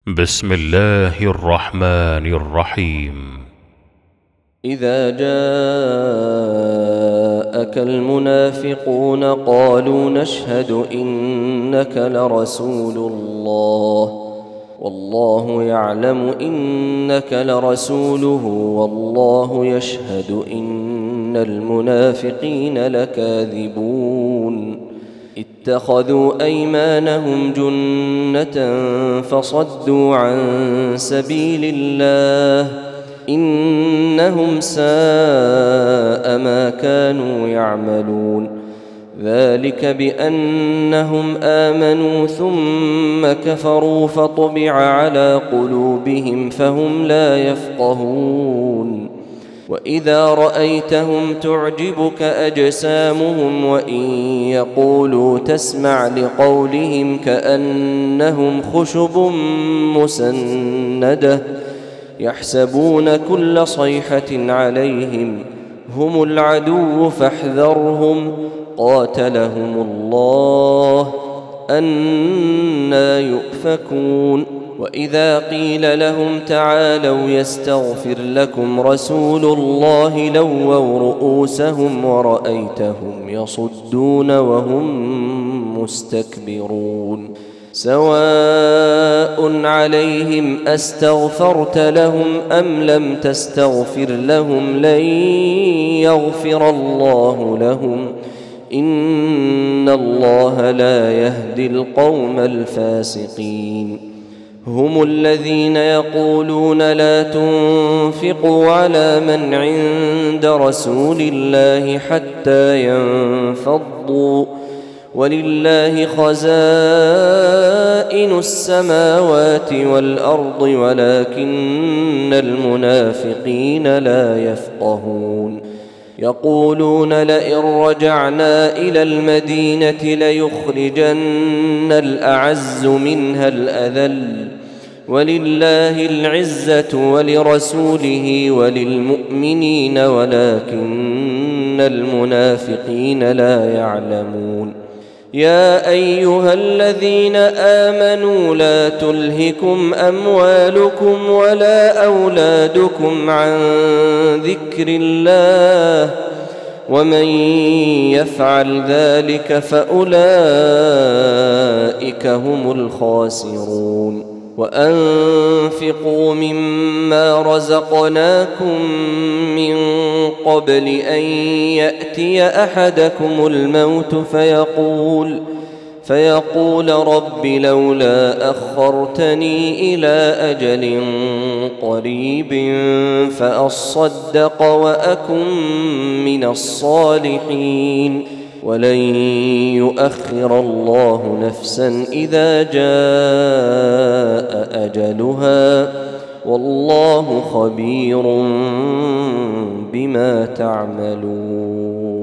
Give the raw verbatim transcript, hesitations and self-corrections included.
بسم الله الرحمن الرحيم. إذا جاءك المنافقون قالوا نشهد إنك لرسول الله والله يعلم إنك لرسوله والله يشهد إن المنافقين لكاذبون. اتخذوا أيمانهم جنة فصدوا عن سبيل الله إنهم ساء ما كانوا يعملون. ذلك بأنهم آمنوا ثم كفروا فطبع على قلوبهم فهم لا يفقهون. وإذا رأيتهم تعجبك أجسامهم وإن يقولوا تسمع لقولهم كأنهم خشب مسندة يحسبون كل صيحة عليهم هم العدو فاحذرهم قاتلهم الله أنى يؤفكون. وإذا قيل لهم تعالوا يستغفر لكم رسول الله لووا رؤوسهم ورأيتهم يصدون وهم مستكبرون. سواء عليهم أستغفرت لهم أم لم تستغفر لهم لن يغفر الله لهم إن الله لا يهدي القوم الفاسقين. هم الذين يقولون لا تنفقوا على من عند رسول الله حتى ينفضوا ولله خزائن السماوات والأرض ولكن المنافقين لا يفقهون. يقولون لئن رجعنا إلى المدينة ليخرجن الأعز منها الأذل ولله العزة ولرسوله وللمؤمنين ولكن المنافقين لا يعلمون. يا أيها الذين آمنوا لا تلهكم أموالكم ولا أولادكم عن ذكر الله ومن يفعل ذلك فأولئك هم الخاسرون. وأنفقوا مما رزقناكم من قبل أن يأتي أحدكم الموت فيقول فيقول رب لولا أخرتني إلى أجل قريب فأصدق وأكن من الصالحين ولن يؤخر الله نفسا إذا جاء أجلها والله خبير بما تعملون.